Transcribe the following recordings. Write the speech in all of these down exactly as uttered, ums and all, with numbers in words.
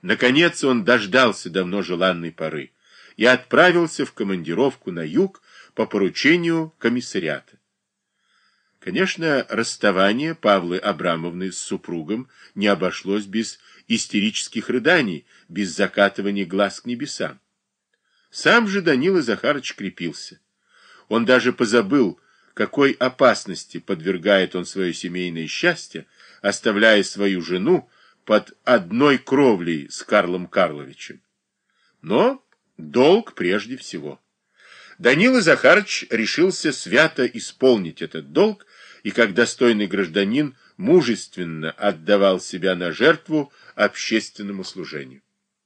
Наконец он дождался давно желанной поры и отправился в командировку на юг по поручению комиссариата. Конечно, расставание Павлы Абрамовны с супругом не обошлось без истерических рыданий, без закатывания глаз к небесам. Сам же Данила Захарыч крепился. Он даже позабыл, какой опасности подвергает он свое семейное счастье, оставляя свою жену под одной кровлей с Карлом Карловичем. Но долг прежде всего. Данила Захарыч решился свято исполнить этот долг, и как достойный гражданин мужественно отдавал себя на жертву общественному служению.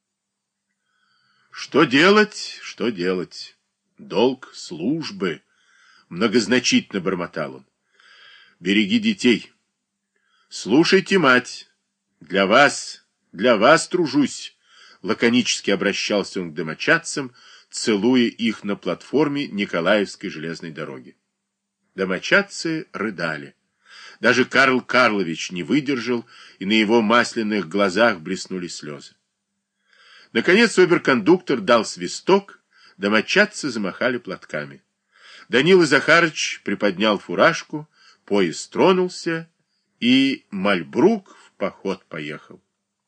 Что делать, что делать? Долг службы, многозначительно бормотал он. Береги детей. Слушайте, мать, для вас, для вас тружусь, лаконически обращался он к домочадцам, целуя их на платформе Николаевской железной дороги. Домочадцы рыдали. Даже Карл Карлович не выдержал, и на его масляных глазах блеснули слезы. Наконец оберкондуктор дал свисток, домочадцы замахали платками. Данила Захарыч приподнял фуражку, поезд тронулся, и Мальбрук в поход поехал.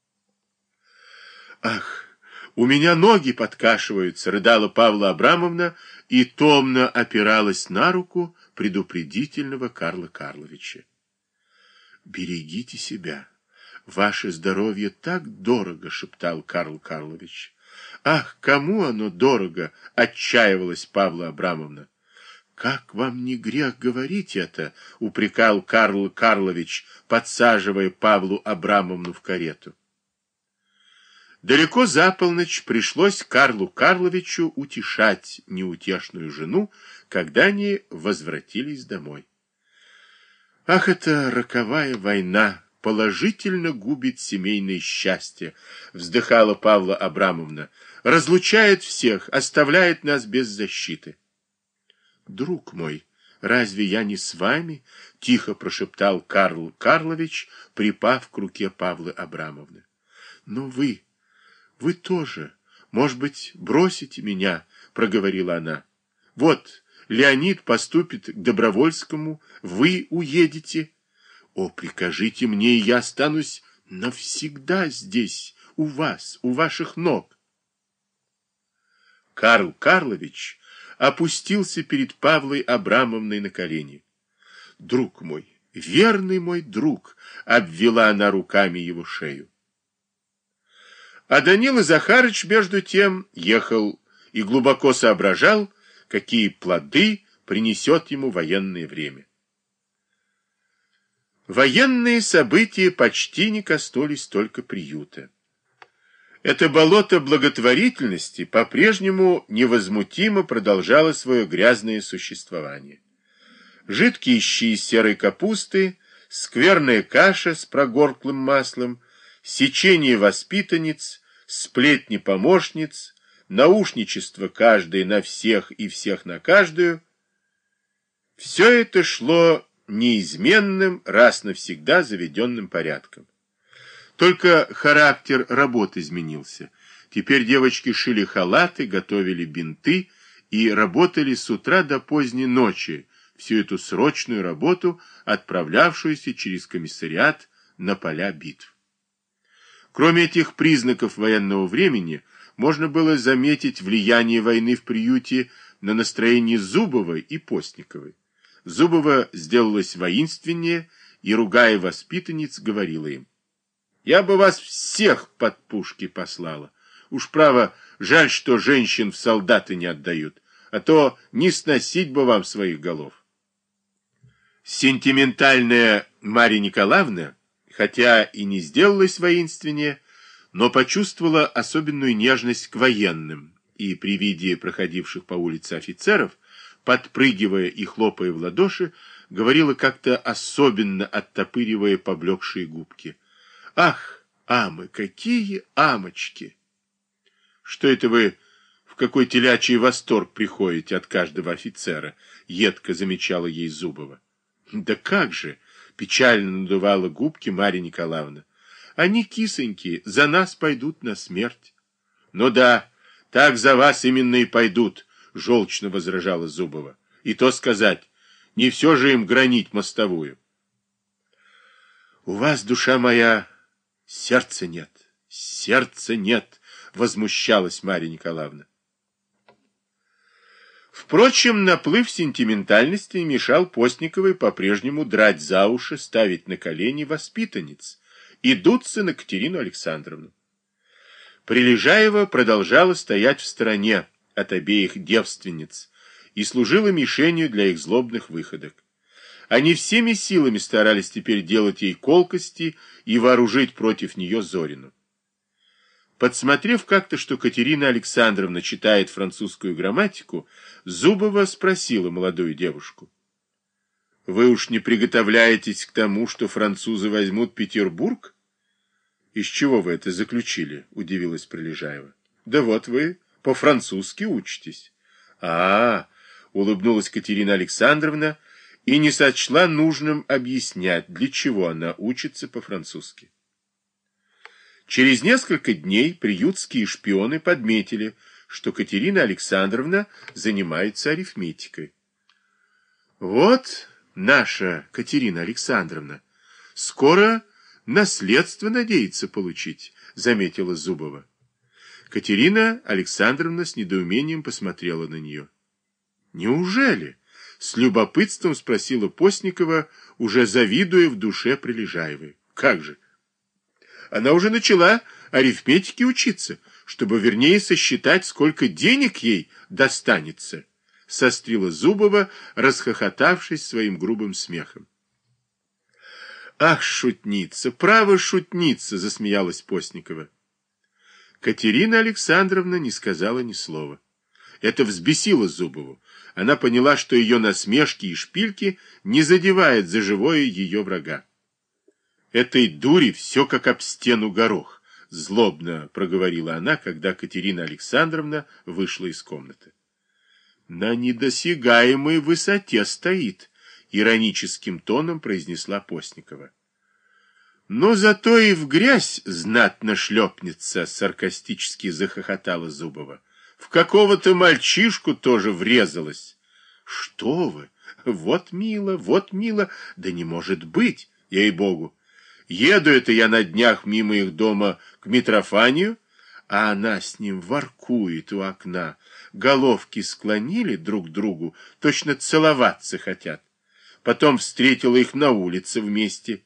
«Ах, у меня ноги подкашиваются», — рыдала Павла Абрамовна и томно опиралась на руку предупредительного Карла Карловича. «Берегите себя. Ваше здоровье так дорого», — шептал Карл Карлович. «Ах, кому оно дорого?» — отчаивалась Павла Абрамовна. «Как вам не грех говорить это?» — упрекал Карл Карлович, подсаживая Павлу Абрамовну в карету. Далеко за полночь пришлось Карлу Карловичу утешать неутешную жену, когда они возвратились домой. «Ах, это роковая война положительно губит семейное счастье», — вздыхала Павла Абрамовна, — «разлучает всех, оставляет нас без защиты». «Друг мой, разве я не с вами?» — тихо прошептал Карл Карлович, припав к руке Павлы Абрамовны. «Но вы, вы тоже, может быть, бросите меня?» — проговорила она. «Вот, Леонид поступит к Добровольскому, вы уедете. О, прикажите мне, и я останусь навсегда здесь, у вас, у ваших ног». Карл Карлович опустился перед Павлой Абрамовной на колени. «Друг мой, верный мой друг», — обвела она руками его шею. А Данила Захарыч, между тем, ехал и глубоко соображал, какие плоды принесет ему военное время. Военные события почти не коснулись только приюта. Это болото благотворительности по-прежнему невозмутимо продолжало свое грязное существование. Жидкие щи из серой капусты, скверная каша с прогорклым маслом, сечение воспитанниц, сплетни помощниц, наушничество каждой на всех и всех на каждую — все это шло неизменным, раз навсегда заведенным порядком. Только характер работ изменился. Теперь девочки шили халаты, готовили бинты и работали с утра до поздней ночи, всю эту срочную работу, отправлявшуюся через комиссариат на поля битв. Кроме этих признаков военного времени, можно было заметить влияние войны в приюте на настроение Зубовой и Постниковой. Зубова сделалась воинственнее и, ругая воспитанниц, говорила им: «Я бы вас всех под пушки послала. Уж право, жаль, что женщин в солдаты не отдают, а то не сносить бы вам своих голов». Сентиментальная Марья Николаевна, хотя и не сделалась воинственнее, но почувствовала особенную нежность к военным, и при виде проходивших по улице офицеров, подпрыгивая и хлопая в ладоши, говорила как-то особенно, оттопыривая поблекшие губки: «Ах, амы, какие амочки!» «Что это вы в какой телячий восторг приходите от каждого офицера?» — едко замечала ей Зубова. «Да как же!» — печально надувала губки Марья Николаевна. Они, кисоньки, за нас пойдут на смерть. Ну да, так за вас именно и пойдут, желчно возражала Зубова. И то сказать, не все же им гранить мостовую. У вас, душа моя, сердца нет, сердца нет, возмущалась Марья Николаевна. Впрочем, наплыв сентиментальности мешал Постниковой по-прежнему драть за уши, ставить на колени воспитанниц и дуться на Катерину Александровну. Прилежаева продолжала стоять в стороне от обеих девственниц и служила мишенью для их злобных выходок. Они всеми силами старались теперь делать ей колкости и вооружить против нее Зорину. Подсмотрев как-то, что Катерина Александровна читает французскую грамматику, Зубова спросила молодую девушку: «Вы уж не приготовляетесь к тому, что французы возьмут Петербург?» «Из чего вы это заключили?» — удивилась Прилежаева. «Да вот вы по-французски учитесь». «А-а-а!» — улыбнулась Катерина Александровна и не сочла нужным объяснять, для чего она учится по-французски. Через несколько дней приютские шпионы подметили, что Катерина Александровна занимается арифметикой. «Вот наша Катерина Александровна скоро наследство надеется получить», — заметила Зубова. Катерина Александровна с недоумением посмотрела на нее. «Неужели?» — с любопытством спросила Постникова, уже завидуя в душе Прилежаевой. «Как же? Она уже начала арифметике учиться, чтобы вернее сосчитать, сколько денег ей достанется», — сострила Зубова, расхохотавшись своим грубым смехом. «Ах, шутница, право шутница!» — засмеялась Постникова. Катерина Александровна не сказала ни слова. Это взбесило Зубову. Она поняла, что ее насмешки и шпильки не задевают за живое ее врага. «Этой дури все как об стену горох», — злобно проговорила она, когда Катерина Александровна вышла из комнаты. «На недосягаемой высоте стоит», — ироническим тоном произнесла Постникова. «Но зато и в грязь знатно шлепнется», — саркастически захохотала Зубова. «В какого-то мальчишку тоже врезалась». «Что вы? Вот мило, вот мило. Да не может быть, ей-богу. Еду это я на днях мимо их дома к Митрофанию, а она с ним воркует у окна. Головки склонили друг к другу, точно целоваться хотят. Потом встретила их на улице вместе.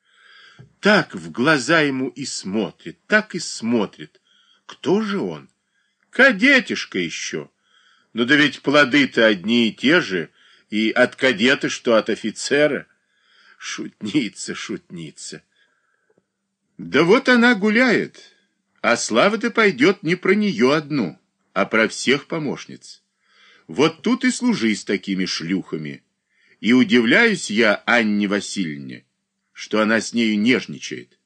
Так в глаза ему и смотрит, так и смотрит. Кто же он? Кадетишка еще. Ну да ведь плоды-то одни и те же, и от кадета, что от офицера. Шутница, шутница. Да вот она гуляет, а слава-то пойдет не про нее одну, а про всех помощниц. Вот тут и служи с такими шлюхами. И удивляюсь я Анне Васильевне, что она с нею нежничает.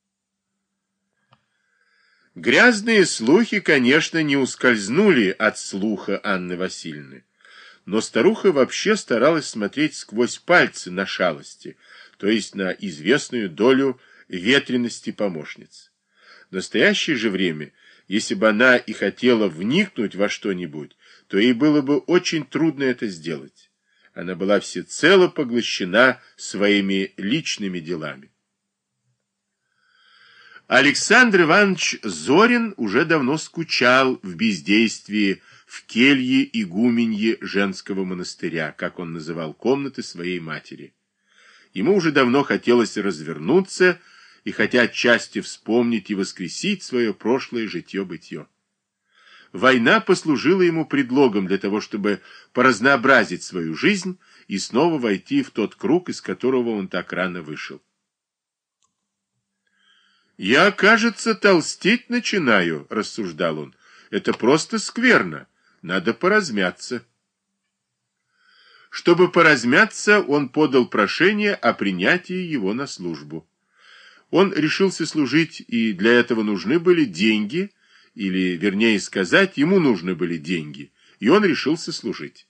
Грязные слухи, конечно, не ускользнули от слуха Анны Васильевны, но старуха вообще старалась смотреть сквозь пальцы на шалости, то есть на известную долю ветрености помощниц. В настоящее же время, если бы она и хотела вникнуть во что-нибудь, то ей было бы очень трудно это сделать. Она была всецело поглощена своими личными делами. Александр Иванович Зорин уже давно скучал в бездействии в келье игуменье женского монастыря, как он называл комнаты своей матери. Ему уже давно хотелось развернуться и хотя отчасти вспомнить и воскресить свое прошлое житье-бытье. Война послужила ему предлогом для того, чтобы поразнообразить свою жизнь и снова войти в тот круг, из которого он так рано вышел. «Я, кажется, толстеть начинаю», — рассуждал он. «Это просто скверно. Надо поразмяться». Чтобы поразмяться, он подал прошение о принятии его на службу. Он решился служить, и для этого нужны были деньги, или, вернее сказать, ему нужны были деньги, и он решился служить.